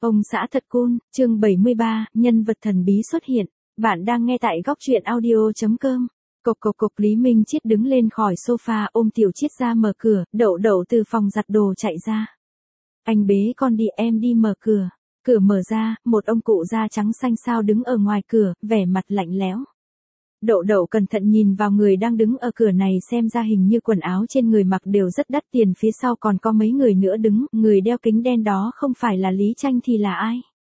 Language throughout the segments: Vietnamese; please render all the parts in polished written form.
Ông xã thật cool, chương 73, nhân vật thần bí xuất hiện. Bạn đang nghe tại góc truyện audio.com. Cộc cộc cộc, Lý Minh Chiết đứng lên khỏi sofa ôm Tiểu Chiết ra mở cửa, Đậu Đậu từ phòng giặt đồ chạy ra. Anh bế con đi, em đi mở cửa. Cửa mở ra, một ông cụ da trắng xanh xao đứng ở ngoài cửa, vẻ mặt lạnh lẽo. Đậu Đậu cẩn thận nhìn vào người đang đứng ở cửa này, xem ra hình như quần áo trên người mặc đều rất đắt tiền, phía sau còn có mấy người nữa đứng, người đeo kính đen đó không phải là Lý Tranh thì là ai?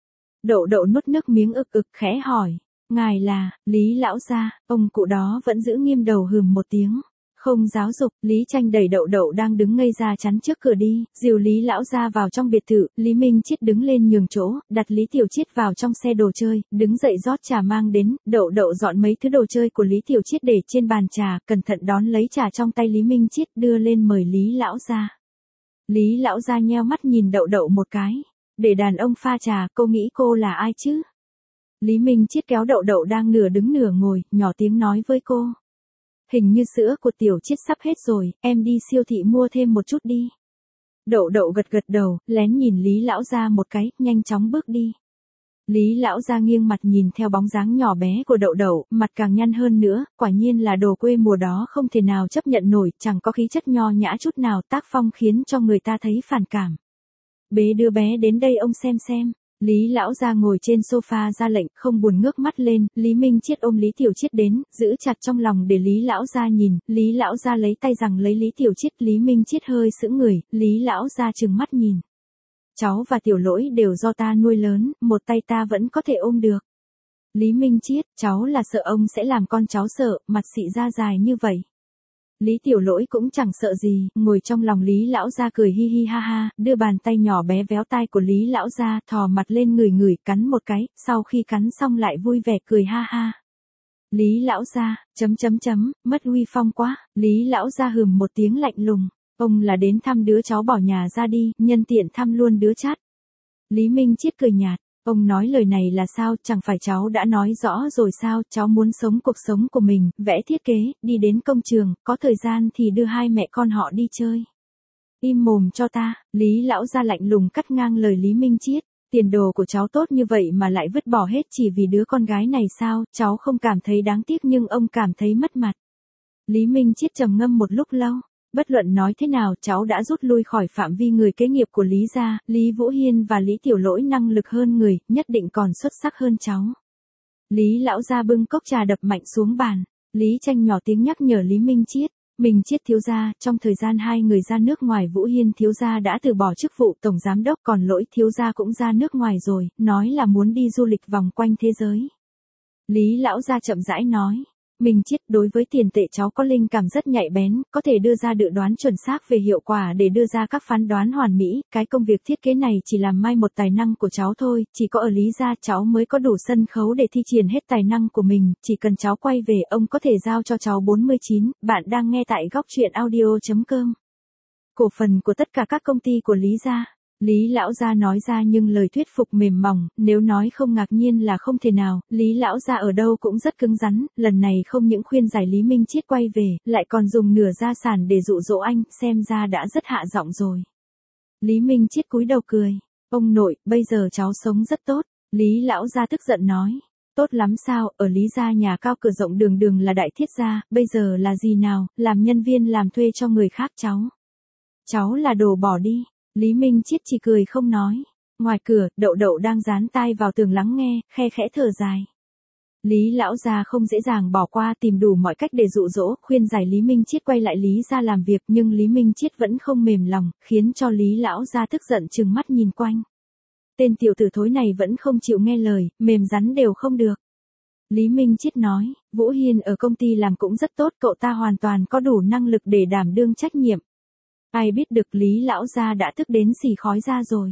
Đậu Đậu nuốt nước miếng ực ực khẽ hỏi, ngài là, Lý lão gia, ông cụ đó vẫn giữ nghiêm đầu hừm một tiếng. Không giáo dục, Lý Tranh đẩy Đậu Đậu đang đứng ngây ra chắn trước cửa đi, dìu Lý lão gia vào trong biệt thự. Lý Minh Chiết đứng lên nhường chỗ, đặt Lý Tiểu Chiết vào trong xe đồ chơi, đứng dậy rót trà mang đến. Đậu Đậu dọn mấy thứ đồ chơi của Lý Tiểu Chiết để trên bàn trà, cẩn thận đón lấy trà trong tay Lý Minh Chiết, đưa lên mời Lý lão gia. Lý lão gia nheo mắt nhìn Đậu Đậu một cái, để đàn ông pha trà, cô nghĩ cô là ai chứ? Lý Minh Chiết kéo Đậu Đậu đang nửa đứng nửa ngồi, nhỏ tiếng nói với cô. Hình như sữa của Tiểu Chiết sắp hết rồi, em đi siêu thị mua thêm một chút đi. Đậu Đậu gật gật đầu, lén nhìn Lý lão gia một cái, nhanh chóng bước đi. Lý lão gia nghiêng mặt nhìn theo bóng dáng nhỏ bé của Đậu Đậu, mặt càng nhăn hơn nữa, quả nhiên là đồ quê mùa đó không thể nào chấp nhận nổi, chẳng có khí chất nho nhã chút nào, tác phong khiến cho người ta thấy phản cảm. Bế đứa bé đến đây ông xem. Lý lão gia ngồi trên sofa ra lệnh, không buồn ngước mắt lên. Lý Minh Chiết ôm Lý Tiểu Chiết đến, giữ chặt trong lòng để Lý lão gia nhìn. Lý lão gia lấy tay giằng lấy Lý Tiểu Chiết, Lý Minh Chiết hơi sững người, Lý lão gia trừng mắt nhìn. Cháu và Tiểu Lỗi đều do ta nuôi lớn, một tay ta vẫn có thể ôm được. Lý Minh Chiết, cháu là sợ ông sẽ làm con cháu sợ, mặt xị ra dài như vậy. Lý Tiểu Lỗi cũng chẳng sợ gì, ngồi trong lòng Lý lão gia cười hi hi ha ha, đưa bàn tay nhỏ bé véo tai của Lý lão gia, thò mặt lên ngửi, cắn một cái, sau khi cắn xong lại vui vẻ cười ha ha. Lý lão gia, mất uy phong quá. Lý lão gia hừm một tiếng lạnh lùng, ông là đến thăm đứa cháu bỏ nhà ra đi, nhân tiện thăm luôn đứa chát. Lý Minh Chiết cười nhạt. Ông nói lời này là sao, chẳng phải cháu đã nói rõ rồi sao, cháu muốn sống cuộc sống của mình, vẽ thiết kế, đi đến công trường, có thời gian thì đưa hai mẹ con họ đi chơi. Im mồm cho ta, Lý lão gia lạnh lùng cắt ngang lời Lý Minh Chiết, tiền đồ của cháu tốt như vậy mà lại vứt bỏ hết chỉ vì đứa con gái này sao, cháu không cảm thấy đáng tiếc nhưng ông cảm thấy mất mặt. Lý Minh Chiết trầm ngâm một lúc lâu. Bất luận nói thế nào, cháu đã rút lui khỏi phạm vi người kế nghiệp của Lý gia, Lý Vũ Hiên và Lý Tiểu Lỗi năng lực hơn người, nhất định còn xuất sắc hơn cháu. Lý lão gia bưng cốc trà đập mạnh xuống bàn, Lý Tranh nhỏ tiếng nhắc nhở Lý Minh Chiết. Minh Chiết thiếu gia, trong thời gian hai người ra nước ngoài, Vũ Hiên thiếu gia đã từ bỏ chức vụ tổng giám đốc, còn Lỗi thiếu gia cũng ra nước ngoài rồi, nói là muốn đi du lịch vòng quanh thế giới. Lý lão gia chậm rãi nói. Minh Chiết, đối với tiền tệ cháu có linh cảm rất nhạy bén, có thể đưa ra dự đoán chuẩn xác về hiệu quả để đưa ra các phán đoán hoàn mỹ, cái công việc thiết kế này chỉ làm mai một tài năng của cháu thôi, chỉ có ở Lý gia cháu mới có đủ sân khấu để thi triển hết tài năng của mình, chỉ cần cháu quay về ông có thể giao cho cháu 49, bạn đang nghe tại góc truyện audio.com. Cổ phần của tất cả các công ty của Lý gia. Lý lão gia nói ra nhưng lời thuyết phục mềm mỏng, nếu nói không ngạc nhiên là không thể nào, Lý lão gia ở đâu cũng rất cứng rắn, lần này không những khuyên giải Lý Minh Chiết quay về, lại còn dùng nửa gia sản để dụ dỗ anh, xem ra đã rất hạ giọng rồi. Lý Minh Chiết cúi đầu cười, ông nội, bây giờ cháu sống rất tốt. Lý lão gia tức giận nói, tốt lắm sao, ở Lý gia nhà cao cửa rộng đường đường là đại thiết gia, bây giờ là gì nào, làm nhân viên làm thuê cho người khác cháu là đồ bỏ đi. Lý Minh Chiết chỉ cười không nói. Ngoài cửa, Đậu Đậu đang dán tai vào tường lắng nghe, khe khẽ thở dài. Lý lão gia không dễ dàng bỏ qua, tìm đủ mọi cách để dụ dỗ, khuyên giải Lý Minh Chiết quay lại Lý gia làm việc, nhưng Lý Minh Chiết vẫn không mềm lòng, khiến cho Lý lão gia tức giận trừng mắt nhìn quanh. Tên tiểu tử thối này vẫn không chịu nghe lời, mềm rắn đều không được. Lý Minh Chiết nói, Vũ Hiên ở công ty làm cũng rất tốt, cậu ta hoàn toàn có đủ năng lực để đảm đương trách nhiệm. Ai biết được, Lý lão gia đã tức đến xì khói ra rồi.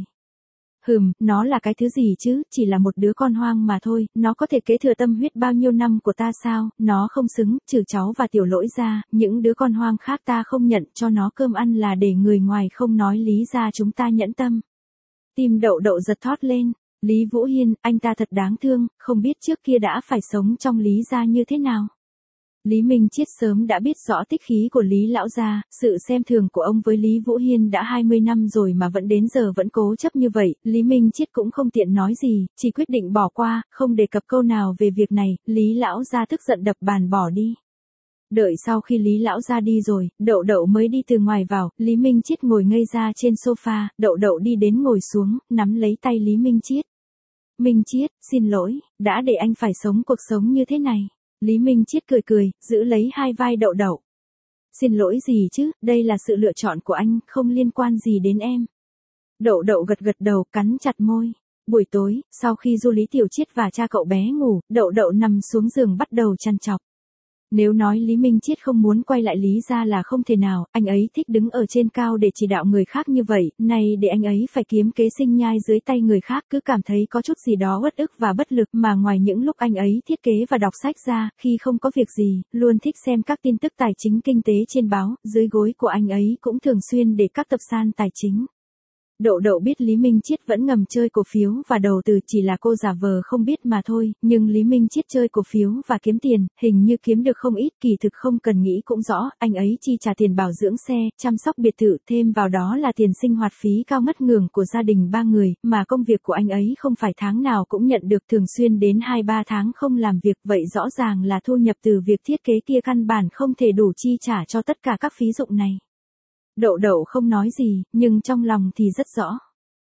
Nó là cái thứ gì chứ, chỉ là một đứa con hoang mà thôi, nó có thể kế thừa tâm huyết bao nhiêu năm của ta sao, nó không xứng, trừ cháu và Tiểu Lỗi ra, những đứa con hoang khác ta không nhận, cho nó cơm ăn là để người ngoài không nói Lý gia chúng ta nhẫn tâm. Tim Đậu Đậu giật thót lên, Lý Vũ Hiên, anh ta thật đáng thương, không biết trước kia đã phải sống trong Lý gia như thế nào. Lý Minh Chiết sớm đã biết rõ tích khí của Lý lão gia, sự xem thường của ông với Lý Vũ Hiên đã 20 năm rồi mà vẫn đến giờ vẫn cố chấp như vậy, Lý Minh Chiết cũng không tiện nói gì, chỉ quyết định bỏ qua, không đề cập câu nào về việc này, Lý lão gia tức giận đập bàn bỏ đi. Đợi sau khi Lý lão gia đi rồi, Đậu Đậu mới đi từ ngoài vào, Lý Minh Chiết ngồi ngây ra trên sofa, Đậu Đậu đi đến ngồi xuống, nắm lấy tay Lý Minh Chiết. Minh Chiết, xin lỗi, đã để anh phải sống cuộc sống như thế này. Lý Minh Chiết cười cười, giữ lấy hai vai Đậu Đậu. Xin lỗi gì chứ, đây là sự lựa chọn của anh, không liên quan gì đến em. Đậu Đậu gật gật đầu, cắn chặt môi. Buổi tối, sau khi Du Lý Tiểu Chiết và cha cậu bé ngủ, Đậu Đậu nằm xuống giường bắt đầu trằn trọc. Nếu nói Lý Minh Chiết không muốn quay lại Lý gia là không thể nào, anh ấy thích đứng ở trên cao để chỉ đạo người khác như vậy, nay để anh ấy phải kiếm kế sinh nhai dưới tay người khác cứ cảm thấy có chút gì đó uất ức và bất lực mà ngoài những lúc anh ấy thiết kế và đọc sách ra, khi không có việc gì, luôn thích xem các tin tức tài chính kinh tế trên báo, dưới gối của anh ấy cũng thường xuyên để các tập san tài chính. Đậu Đậu biết Lý Minh Chiết vẫn ngầm chơi cổ phiếu và đầu tư chỉ là cô giả vờ không biết mà thôi, nhưng Lý Minh Chiết chơi cổ phiếu và kiếm tiền, hình như kiếm được không ít, kỳ thực không cần nghĩ cũng rõ, anh ấy chi trả tiền bảo dưỡng xe, chăm sóc biệt thự, thêm vào đó là tiền sinh hoạt phí cao ngất ngưởng của gia đình 3 người, mà công việc của anh ấy không phải tháng nào cũng nhận được, thường xuyên đến 2-3 tháng không làm việc, vậy rõ ràng là thu nhập từ việc thiết kế kia căn bản không thể đủ chi trả cho tất cả các phí dụng này. Đậu Đậu không nói gì, nhưng trong lòng thì rất rõ.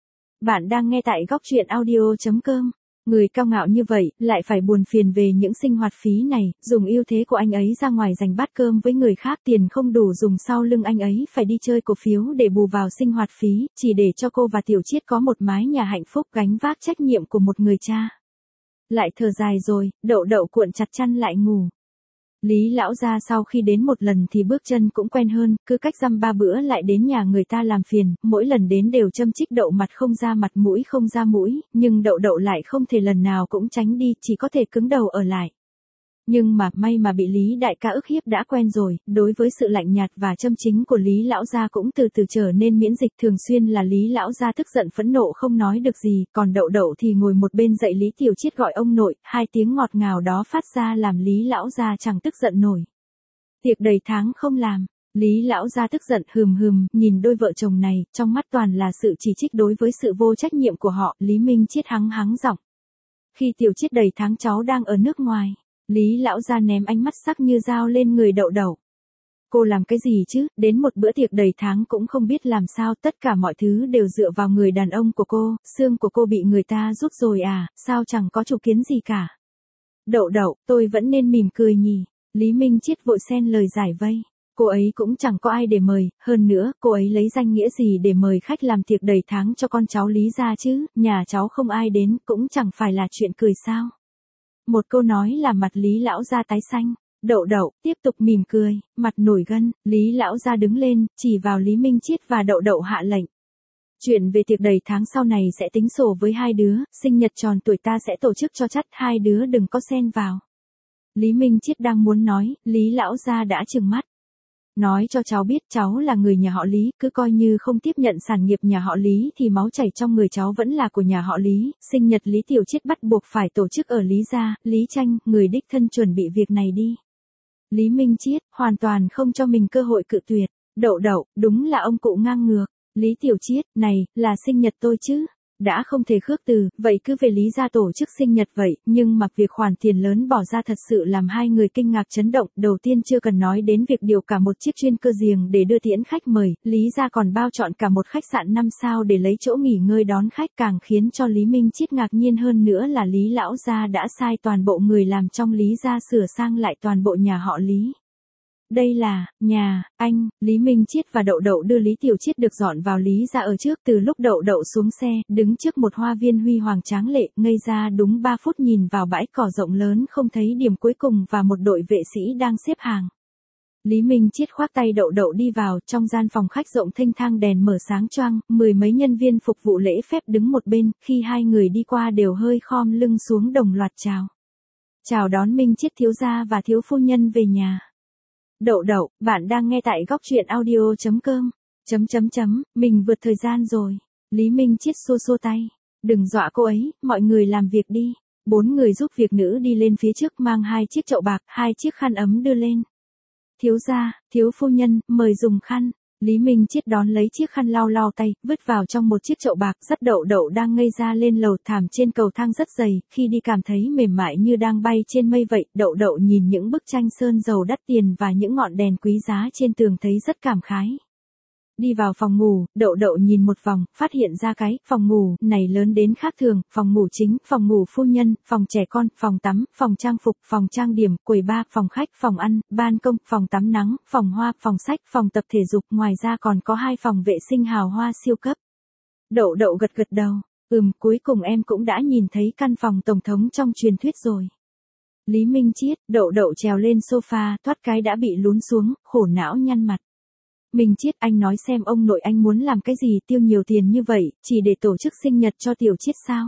Bạn đang nghe tại góc truyện audio.com. Người cao ngạo như vậy, lại phải buồn phiền về những sinh hoạt phí này, dùng ưu thế của anh ấy ra ngoài giành bát cơm với người khác, tiền không đủ dùng sau lưng anh ấy phải đi chơi cổ phiếu để bù vào sinh hoạt phí, chỉ để cho cô và Tiểu Chiết có một mái nhà hạnh phúc, gánh vác trách nhiệm của một người cha. Lại thở dài rồi, Đậu Đậu cuộn chặt chăn lại ngủ. Lý lão gia sau khi đến một lần thì bước chân cũng quen hơn, cứ cách dăm 3 bữa lại đến nhà người ta làm phiền, mỗi lần đến đều châm chích Đậu mặt không ra mặt mũi không ra mũi, nhưng Đậu Đậu lại không thể lần nào cũng tránh đi, chỉ có thể cứng đầu ở lại. Nhưng mà may mà bị Lý đại ca ức hiếp đã quen rồi, đối với sự lạnh nhạt và châm chính của Lý lão gia cũng từ từ trở nên miễn dịch, thường xuyên là Lý lão gia tức giận phẫn nộ không nói được gì, còn Đậu Đậu thì ngồi một bên dạy Lý Tiểu Chiết gọi ông nội, 2 tiếng ngọt ngào đó phát ra làm Lý lão gia chẳng tức giận nổi. Tiệc đầy tháng không làm, Lý lão gia tức giận nhìn đôi vợ chồng này, trong mắt toàn là sự chỉ trích đối với sự vô trách nhiệm của họ, Lý Minh Chiết hắng giọng. Khi Tiểu Chiết đầy tháng cháu đang ở nước ngoài. Lý lão gia ném ánh mắt sắc như dao lên người Đậu Đậu. Cô làm cái gì chứ, đến một bữa tiệc đầy tháng cũng không biết làm sao, tất cả mọi thứ đều dựa vào người đàn ông của cô, xương của cô bị người ta rút rồi à, sao chẳng có chủ kiến gì cả. Đậu Đậu, tôi vẫn nên mỉm cười nhỉ, Lý Minh Chiết vội xen lời giải vây. Cô ấy cũng chẳng có ai để mời, hơn nữa, cô ấy lấy danh nghĩa gì để mời khách làm tiệc đầy tháng cho con cháu Lý gia chứ, nhà cháu không ai đến, cũng chẳng phải là chuyện cười sao. Một câu nói làm mặt Lý lão gia tái xanh, Đậu Đậu tiếp tục mỉm cười, mặt nổi gân, Lý lão gia đứng lên, chỉ vào Lý Minh Chiết và Đậu Đậu hạ lệnh. Chuyện về tiệc đầy tháng sau này sẽ tính sổ với hai đứa, sinh nhật tròn tuổi ta sẽ tổ chức cho chắc, hai đứa đừng có xen vào. Lý Minh Chiết đang muốn nói, Lý lão gia đã trừng mắt. Nói cho cháu biết cháu là người nhà họ Lý, cứ coi như không tiếp nhận sản nghiệp nhà họ Lý thì máu chảy trong người cháu vẫn là của nhà họ Lý, sinh nhật Lý Tiểu Chiết bắt buộc phải tổ chức ở Lý gia, Lý Tranh, người đích thân chuẩn bị việc này đi. Lý Minh Chiết, hoàn toàn không cho mình cơ hội cự tuyệt, Đậu Đậu, đúng là ông cụ ngang ngược, Lý Tiểu Chiết, này, là sinh nhật tôi chứ. Đã không thể khước từ, vậy cứ về Lý gia tổ chức sinh nhật vậy, nhưng mặc việc khoản tiền lớn bỏ ra thật sự làm hai người kinh ngạc chấn động, đầu tiên chưa cần nói đến việc điều cả một chiếc chuyên cơ giềng để đưa tiễn khách mời, Lý gia còn bao chọn cả một khách sạn 5 sao để lấy chỗ nghỉ ngơi đón khách, càng khiến cho Lý Minh Chiết ngạc nhiên hơn nữa là Lý lão gia đã sai toàn bộ người làm trong Lý gia sửa sang lại toàn bộ nhà họ Lý. Đây là, nhà, anh, Lý Minh Chiết và Đậu Đậu đưa Lý Tiểu Chiết được dọn vào Lý gia ở trước, từ lúc Đậu Đậu xuống xe, đứng trước một hoa viên huy hoàng tráng lệ, ngây ra đúng 3 phút nhìn vào bãi cỏ rộng lớn không thấy điểm cuối cùng và một đội vệ sĩ đang xếp hàng. Lý Minh Chiết khoác tay Đậu Đậu đi vào, trong gian phòng khách rộng thênh thang đèn mở sáng choang, 10 mấy nhân viên phục vụ lễ phép đứng một bên, khi hai người đi qua đều hơi khom lưng xuống đồng loạt chào. Chào đón Minh Chiết thiếu gia và thiếu phu nhân về nhà. Đậu Đậu, bạn đang nghe tại góc truyện audio.com. Mình vượt thời gian rồi. Lý Minh Chiết xua tay. Đừng dọa cô ấy, mọi người làm việc đi. 4 người giúp việc nữ đi lên phía trước mang 2 chiếc chậu bạc, 2 chiếc khăn ấm đưa lên. Thiếu gia, thiếu phu nhân, mời dùng khăn. Lý Minh Triết đón lấy chiếc khăn lau lau tay, vứt vào trong một chiếc chậu bạc. Dắt Đậu Đậu đang ngây ra lên lầu, thảm trên cầu thang rất dày, khi đi cảm thấy mềm mại như đang bay trên mây vậy. Đậu Đậu nhìn những bức tranh sơn dầu đắt tiền và những ngọn đèn quý giá trên tường thấy rất cảm khái. Đi vào phòng ngủ, Đậu Đậu nhìn một vòng, phát hiện ra cái phòng ngủ này lớn đến khác thường, phòng ngủ chính, phòng ngủ phu nhân, phòng trẻ con, phòng tắm, phòng trang phục, phòng trang điểm, quầy bar, phòng khách, phòng ăn, ban công, phòng tắm nắng, phòng hoa, phòng sách, phòng tập thể dục, ngoài ra còn có 2 phòng vệ sinh hào hoa siêu cấp. Đậu Đậu gật gật đầu, cuối cùng em cũng đã nhìn thấy căn phòng tổng thống trong truyền thuyết rồi. Lý Minh Triết, Đậu Đậu trèo lên sofa, thoát cái đã bị lún xuống, khổ não nhăn mặt. Minh Triết, anh nói xem ông nội anh muốn làm cái gì tiêu nhiều tiền như vậy, chỉ để tổ chức sinh nhật cho Tiểu Triết sao?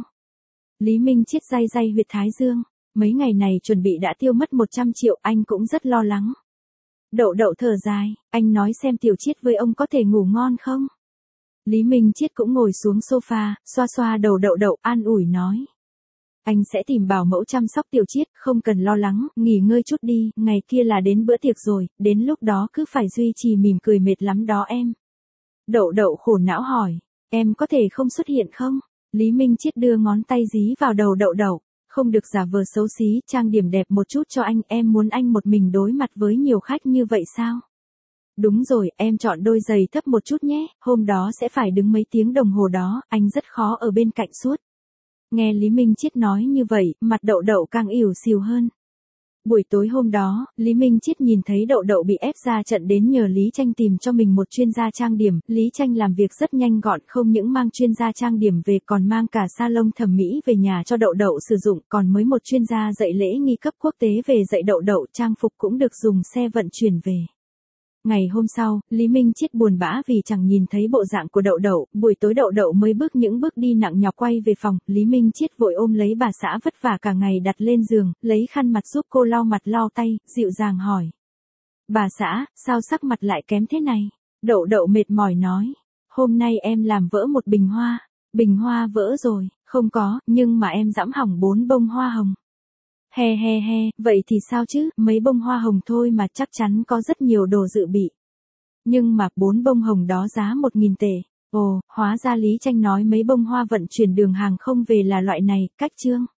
Lý Minh Triết day day huyệt thái dương, mấy ngày này chuẩn bị đã tiêu mất 100 triệu, anh cũng rất lo lắng. Đậu Đậu thở dài, anh nói xem Tiểu Triết với ông có thể ngủ ngon không? Lý Minh Triết cũng ngồi xuống sofa, xoa xoa đầu Đậu Đậu, an ủi nói. Anh sẽ tìm bảo mẫu chăm sóc Tiểu Triết, không cần lo lắng, nghỉ ngơi chút đi, ngày kia là đến bữa tiệc rồi, đến lúc đó cứ phải duy trì mỉm cười mệt lắm đó em. Đậu Đậu khổ não hỏi, em có thể không xuất hiện không? Lý Minh Triết đưa ngón tay dí vào đầu Đậu Đậu, không được giả vờ xấu xí, trang điểm đẹp một chút cho anh, em muốn anh một mình đối mặt với nhiều khách như vậy sao? Đúng rồi, em chọn đôi giày thấp một chút nhé, hôm đó sẽ phải đứng mấy tiếng đồng hồ đó, anh rất khó ở bên cạnh suốt. Nghe Lý Minh Triết nói như vậy, mặt Đậu Đậu càng ỉu xìu hơn. Buổi tối hôm đó, Lý Minh Triết nhìn thấy Đậu Đậu bị ép ra trận đến nhờ Lý Tranh tìm cho mình một chuyên gia trang điểm. Lý Tranh làm việc rất nhanh gọn, không những mang chuyên gia trang điểm về còn mang cả salon thẩm mỹ về nhà cho Đậu Đậu sử dụng, còn mới một chuyên gia dạy lễ nghi cấp quốc tế về dạy Đậu Đậu, trang phục cũng được dùng xe vận chuyển về. Ngày hôm sau, Lý Minh Triết buồn bã vì chẳng nhìn thấy bộ dạng của Đậu Đậu, buổi tối Đậu Đậu mới bước những bước đi nặng nhọc quay về phòng, Lý Minh Triết vội ôm lấy bà xã vất vả cả ngày đặt lên giường, lấy khăn mặt giúp cô lau mặt lau tay, dịu dàng hỏi. Bà xã, sao sắc mặt lại kém thế này? Đậu Đậu mệt mỏi nói. Hôm nay em làm vỡ một bình hoa vỡ rồi, không có, nhưng mà em giẫm hỏng 4 bông hoa hồng. He, vậy thì sao chứ, mấy bông hoa hồng thôi mà chắc chắn có rất nhiều đồ dự bị. Nhưng mà 4 bông hồng đó giá 1.000 tệ. Ồ, hóa ra Lý Tranh nói mấy bông hoa vận chuyển đường hàng không về là loại này, cách chương.